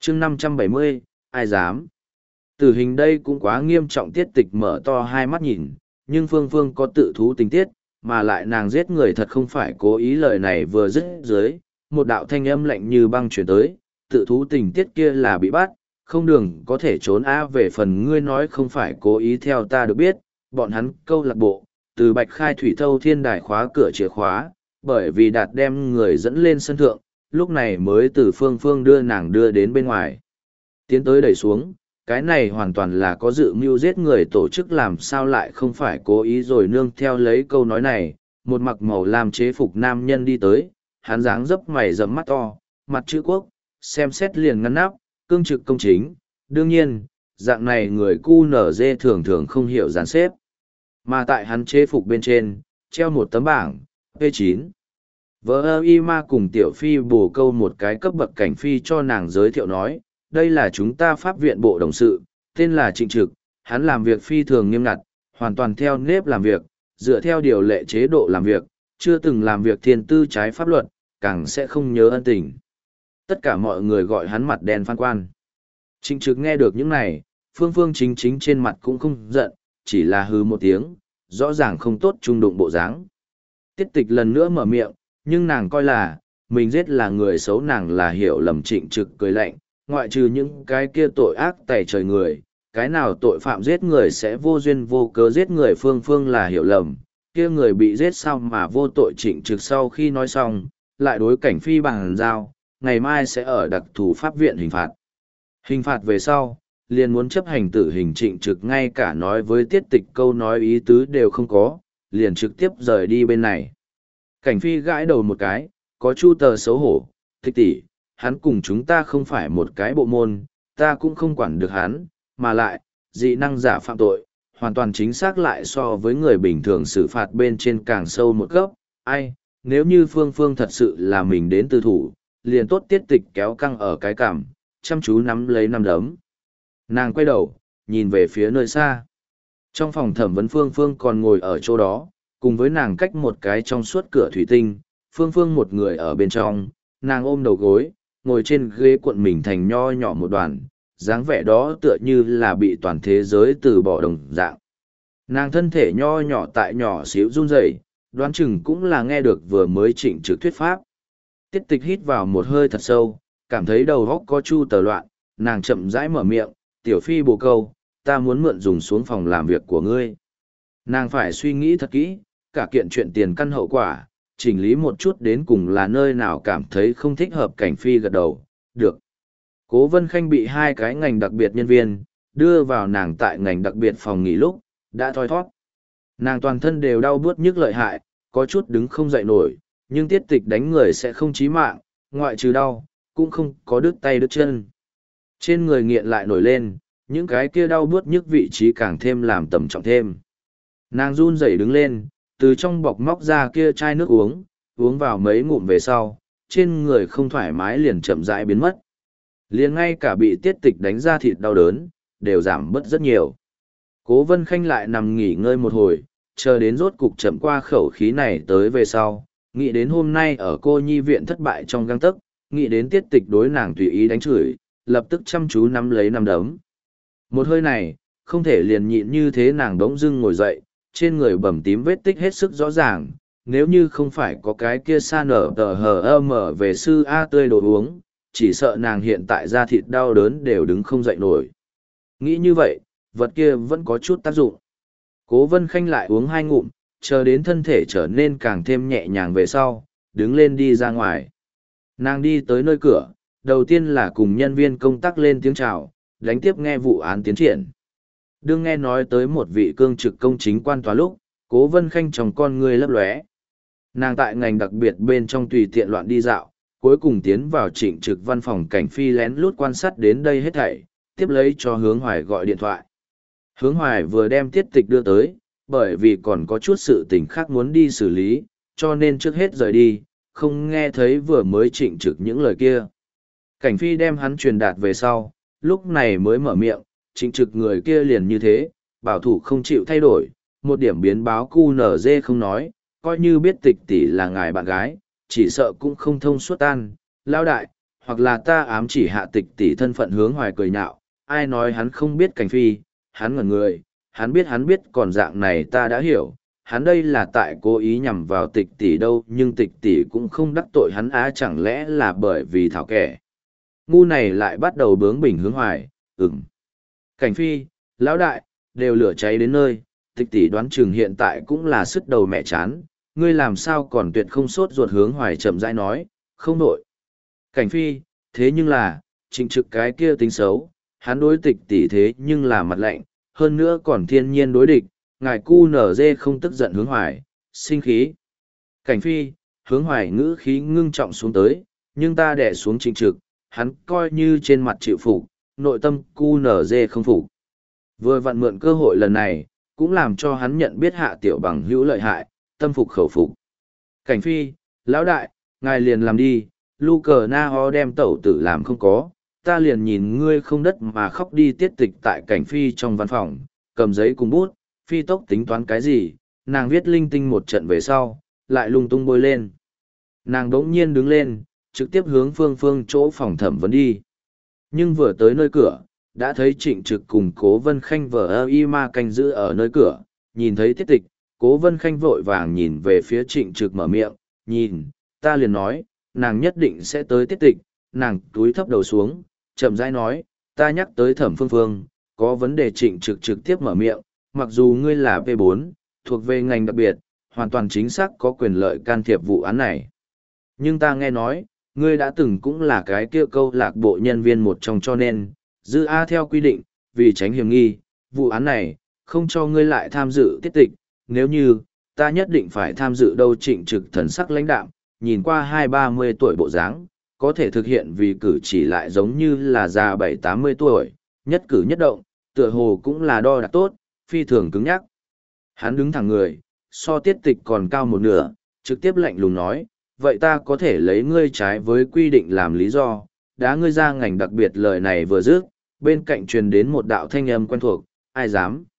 chương 570, ai dám? Tử hình đây cũng quá nghiêm trọng. Tiết tịch mở to hai mắt nhìn, nhưng Phương Phương có tự thú tình tiết, mà lại nàng giết người thật không phải cố ý. Lời này vừa dứt dưới, một đạo thanh âm lạnh như băng chuyển tới, tự thú tình tiết kia là bị bắt, không đường có thể trốn. Về phần ngươi nói không phải cố ý, theo ta được biết, bọn hắn câu lạc bộ, từ Bạch Khai Thủy Thâu Thiên Đài khóa cửa chìa khóa, bởi vì Đạt đem người dẫn lên sân thượng, lúc này mới từ Phương Phương đưa nàng đưa đến bên ngoài. Tiến tới đẩy xuống, cái này hoàn toàn là có dự mưu giết người tổ chức, làm sao lại không phải cố ý. Rồi nương theo lấy câu nói này, một mặc màu lam chế phục nam nhân đi tới, hắn dáng dấp mày rậm mắt to, mặt chữ quốc, xem xét liền ngăn nắp, cương trực công chính. Đương nhiên, dạng này người cu nở dê thường thường không hiểu dàn xếp. Mà tại hắn chế phục bên trên, treo một tấm bảng, P9. Vợ y ma cùng tiểu phi bổ câu một cái cấp bậc. Cảnh phi cho nàng giới thiệu nói, đây là chúng ta pháp viện bộ đồng sự, tên là Trịnh Trực, hắn làm việc phi thường nghiêm ngặt, hoàn toàn theo nếp làm việc, dựa theo điều lệ chế độ làm việc, chưa từng làm việc thiên tư trái pháp luật, càng sẽ không nhớ ân tình. Tất cả mọi người gọi hắn mặt đen phan quan. Trịnh Trực nghe được những này, Phương Phương chính chính trên mặt cũng không giận, chỉ là hứ một tiếng, rõ ràng không tốt trung đụng bộ dáng. Tiết tịch lần nữa mở miệng, nhưng nàng coi là, mình giết là người xấu, nàng là hiểu lầm. Trịnh Trực cười lạnh, ngoại trừ những cái kia tội ác tày trời người, cái nào tội phạm giết người sẽ vô duyên vô cớ giết người? Phương Phương là hiểu lầm, kia người bị giết sao mà vô tội? Trịnh Trực sau khi nói xong, lại đối cảnh phi bằng giao, ngày mai sẽ ở đặc thù pháp viện hình phạt. Hình phạt về sau, liền muốn chấp hành tử hình. Trịnh Trực ngay cả nói với Tiết tịch câu nói ý tứ đều không có, liền trực tiếp rời đi bên này. Cảnh phi gãi đầu một cái, có chu tờ xấu hổ, Thích tỷ, hắn cùng chúng ta không phải một cái bộ môn, ta cũng không quản được hắn, mà lại, dị năng giả phạm tội, hoàn toàn chính xác lại so với người bình thường xử phạt bên trên càng sâu một cấp. Ai, nếu như Phương Phương thật sự là mình đến tư thủ, liền tốt. Tiết tịch kéo căng ở cái cằm, chăm chú nắm lấy nắm đấm. Nàng quay đầu, nhìn về phía nơi xa. Trong phòng thẩm vấn, Phương Phương còn ngồi ở chỗ đó, cùng với nàng cách một cái trong suốt cửa thủy tinh. Phương Phương một người ở bên trong, nàng ôm đầu gối, ngồi trên ghế cuộn mình thành nho nhỏ một đoàn, dáng vẻ đó tựa như là bị toàn thế giới từ bỏ đồng dạng. Nàng thân thể nho nhỏ tại nhỏ xíu run rẩy, đoán chừng cũng là nghe được vừa mới Trịnh Trực thuyết pháp. Tiết tịch hít vào một hơi thật sâu, cảm thấy đầu óc có chu tờ loạn, nàng chậm rãi mở miệng, tiểu phi bồ câu, ta muốn mượn dùng xuống phòng làm việc của ngươi. Nàng phải suy nghĩ thật kỹ, cả kiện chuyện tiền căn hậu quả, chỉnh lý một chút đến cùng là nơi nào cảm thấy không thích hợp. Cảnh phi gật đầu, được. Cố Vân Khanh bị hai cái ngành đặc biệt nhân viên, đưa vào nàng tại ngành đặc biệt phòng nghỉ lúc, đã thoi thoát. Nàng toàn thân đều đau buốt nhức lợi hại, có chút đứng không dậy nổi, nhưng tiết tịch đánh người sẽ không chí mạng, ngoại trừ đau, cũng không có đứt tay đứt chân. Trên người nghiện lại nổi lên, những cái kia đau buốt nhức vị trí càng thêm làm tầm trọng thêm. Nàng run rẩy đứng lên, từ trong bọc móc ra kia chai nước uống, uống vào mấy ngụm về sau, trên người không thoải mái liền chậm rãi biến mất. Liền ngay cả bị tiết tịch đánh ra thịt đau đớn, đều giảm bớt rất nhiều. Cố Vân Khanh lại nằm nghỉ ngơi một hồi, chờ đến rốt cục chậm qua khẩu khí này tới về sau, nghĩ đến hôm nay ở cô nhi viện thất bại trong găng tấc, nghĩ đến tiết tịch đối nàng tùy ý đánh chửi, lập tức chăm chú nắm lấy nắm đấm. Một hơi này, không thể liền nhịn như thế. Nàng đống dưng ngồi dậy, trên người bầm tím vết tích hết sức rõ ràng, nếu như không phải có cái kia sa nở tờ hờ mở về sư A tươi đồ uống, chỉ sợ nàng hiện tại da thịt đau đớn đều đứng không dậy nổi. Nghĩ như vậy, vật kia vẫn có chút tác dụng. Cố Vân Khanh lại uống hai ngụm, chờ đến thân thể trở nên càng thêm nhẹ nhàng về sau, đứng lên đi ra ngoài. Nàng đi tới nơi cửa, đầu tiên là cùng nhân viên công tác lên tiếng chào, đánh tiếp nghe vụ án tiến triển. Đương nghe nói tới một vị cương trực công chính quan tòa lúc, Cố Vân Khanh trong con ngươi lấp lóe. Nàng tại ngành đặc biệt bên trong tùy tiện loạn đi dạo, cuối cùng tiến vào Trịnh Trực văn phòng. Cảnh phi lén lút quan sát đến đây hết thảy, tiếp lấy cho Hướng Hoài gọi điện thoại. Hướng Hoài vừa đem tiết tịch đưa tới, bởi vì còn có chút sự tình khác muốn đi xử lý, cho nên trước hết rời đi, không nghe thấy vừa mới Trịnh Trực những lời kia. Cảnh phi đem hắn truyền đạt về sau, lúc này mới mở miệng, Trịnh Trực người kia liền như thế, bảo thủ không chịu thay đổi, một điểm biến báo QNZ không nói, coi như biết tịch tỷ là ngài bạn gái, chỉ sợ cũng không thông suốt tan. Lao đại, hoặc là ta ám chỉ hạ tịch tỷ thân phận hướng hoài cười nhạo, ai nói hắn không biết cảnh phi, hắn ngẩn người, hắn biết còn dạng này ta đã hiểu, hắn đây là tại cố ý nhằm vào tịch tỷ đâu, nhưng tịch tỷ cũng không đắc tội hắn á, chẳng lẽ là bởi vì thảo kẻ. Ngu này lại bắt đầu bướng bỉnh hướng hoài, Cảnh phi, lão đại, đều lửa cháy đến nơi, tịch tỷ đoán chừng hiện tại cũng là sứt đầu mẹ chán, ngươi làm sao còn tuyệt không sốt ruột hướng hoài chậm rãi nói, không nội. Cảnh phi, thế nhưng là, Trịnh Trực cái kia tính xấu, hắn đối tịch tỷ thế nhưng là mặt lạnh, hơn nữa còn thiên nhiên đối địch, ngài cu nở dê không tức giận hướng hoài, sinh khí. Cảnh phi, hướng hoài ngữ khí ngưng trọng xuống tới, nhưng ta đẻ xuống Trịnh Trực, hắn coi như trên mặt chịu phục, nội tâm cu nở dê không phục. Vừa vặn mượn cơ hội lần này, cũng làm cho hắn nhận biết hạ tiểu bằng hữu lợi hại, tâm phục khẩu phục. Cảnh phi, lão đại, ngài liền làm đi, lu cờ na ho đem tẩu tử làm không có, ta liền nhìn ngươi không đất mà khóc đi tiết tịch tại cảnh phi trong văn phòng, cầm giấy cùng bút, phi tốc tính toán cái gì, nàng viết linh tinh một trận về sau, lại lung tung bôi lên. Nàng đỗng nhiên đứng lên, trực tiếp hướng phương chỗ phòng thẩm vấn đi. Nhưng vừa tới nơi cửa, đã thấy Trịnh Trực cùng Cố Vân Khanh vờ ơ y ma canh giữ ở nơi cửa, nhìn thấy tiết tịch, Cố Vân Khanh vội vàng nhìn về phía Trịnh Trực mở miệng, nhìn, ta liền nói, nàng nhất định sẽ tới tiết tịch, nàng túi thấp đầu xuống, chậm rãi nói, ta nhắc tới thẩm phương, có vấn đề. Trịnh Trực trực tiếp mở miệng, mặc dù ngươi là P4, thuộc về ngành đặc biệt, hoàn toàn chính xác có quyền lợi can thiệp vụ án này. Nhưng ta nghe nói, ngươi đã từng cũng là cái kia câu lạc bộ nhân viên một trong, cho nên, dư A theo quy định, vì tránh hiểm nghi, vụ án này, không cho ngươi lại tham dự tiết tịch, nếu như, ta nhất định phải tham dự đâu. Trịnh Trực thần sắc lãnh đạm, nhìn qua 20-30 tuổi bộ dáng, có thể thực hiện vì cử chỉ lại giống như là già 7-80 tuổi, nhất cử nhất động, tựa hồ cũng là đo đạc tốt, phi thường cứng nhắc. Hắn đứng thẳng người, so tiết tịch còn cao một nửa, trực tiếp lạnh lùng nói, vậy ta có thể lấy ngươi trái với quy định làm lý do, đá ngươi ra ngành đặc biệt. Lời này vừa dứt, bên cạnh truyền đến một đạo thanh âm quen thuộc, ai dám.